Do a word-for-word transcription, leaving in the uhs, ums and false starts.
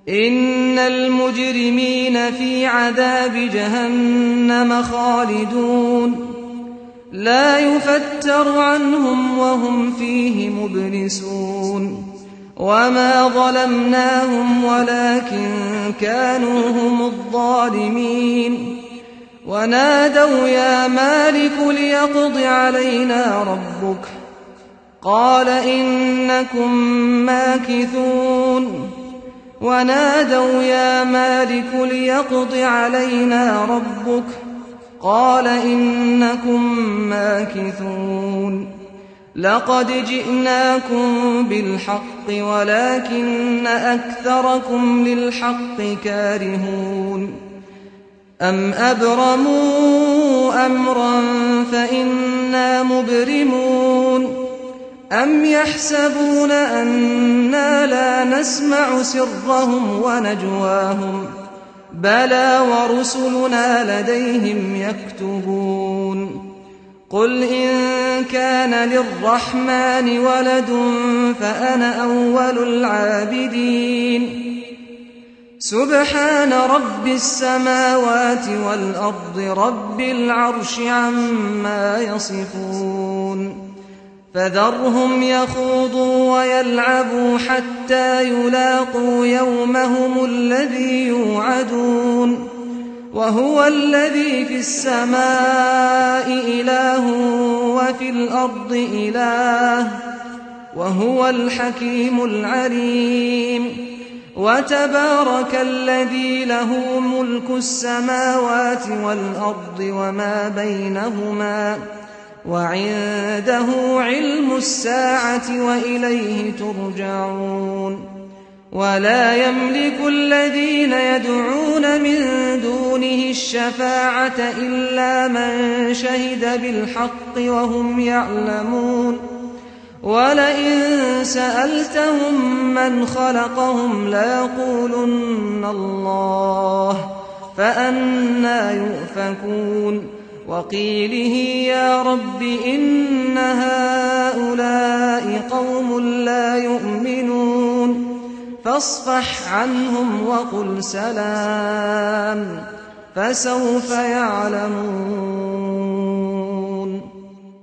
إن المجرمين في عذاب جهنم خالدون لا يفتر عنهم وهم فيه مبلسون وما ظلمناهم ولكن كانوا هم الظالمين ونادوا يا مالك ليقض علينا ربك قال إنكم ماكثون ونادوا يا مالك ليقض علينا ربك قال إنكم ماكثون لقد جئناكم بالحق ولكن أكثركم للحق كارهون أم أبرموا أمرا فإنا مبرمون أم يحسبون أنا لا نسمع سرهم ونجواهم بلى ورسلنا لديهم يكتبون قل إن كان للرحمن ولد فأنا أول العابدين سبحان رب السماوات والأرض رب العرش عما يصفون فذرهم يخوضوا ويلعبوا حتى يلاقوا يومهم الذي يوعدون وهو الذي في السماء إله وفي الأرض إله وهو الحكيم العليم وتبارك الذي له ملك السماوات والأرض وما بينهما وعنده علم الساعة وإليه ترجعون ولا يملك الذين يدعون من دونه الشفاعة إلا من شهد بالحق وهم يعلمون ولئن سألتهم من خلقهم ليقولن الله فأنى يؤفكون وقيله يا رب إن هؤلاء قوم لا يؤمنون فاصفح عنهم وقل سلام فسوف يعلمون.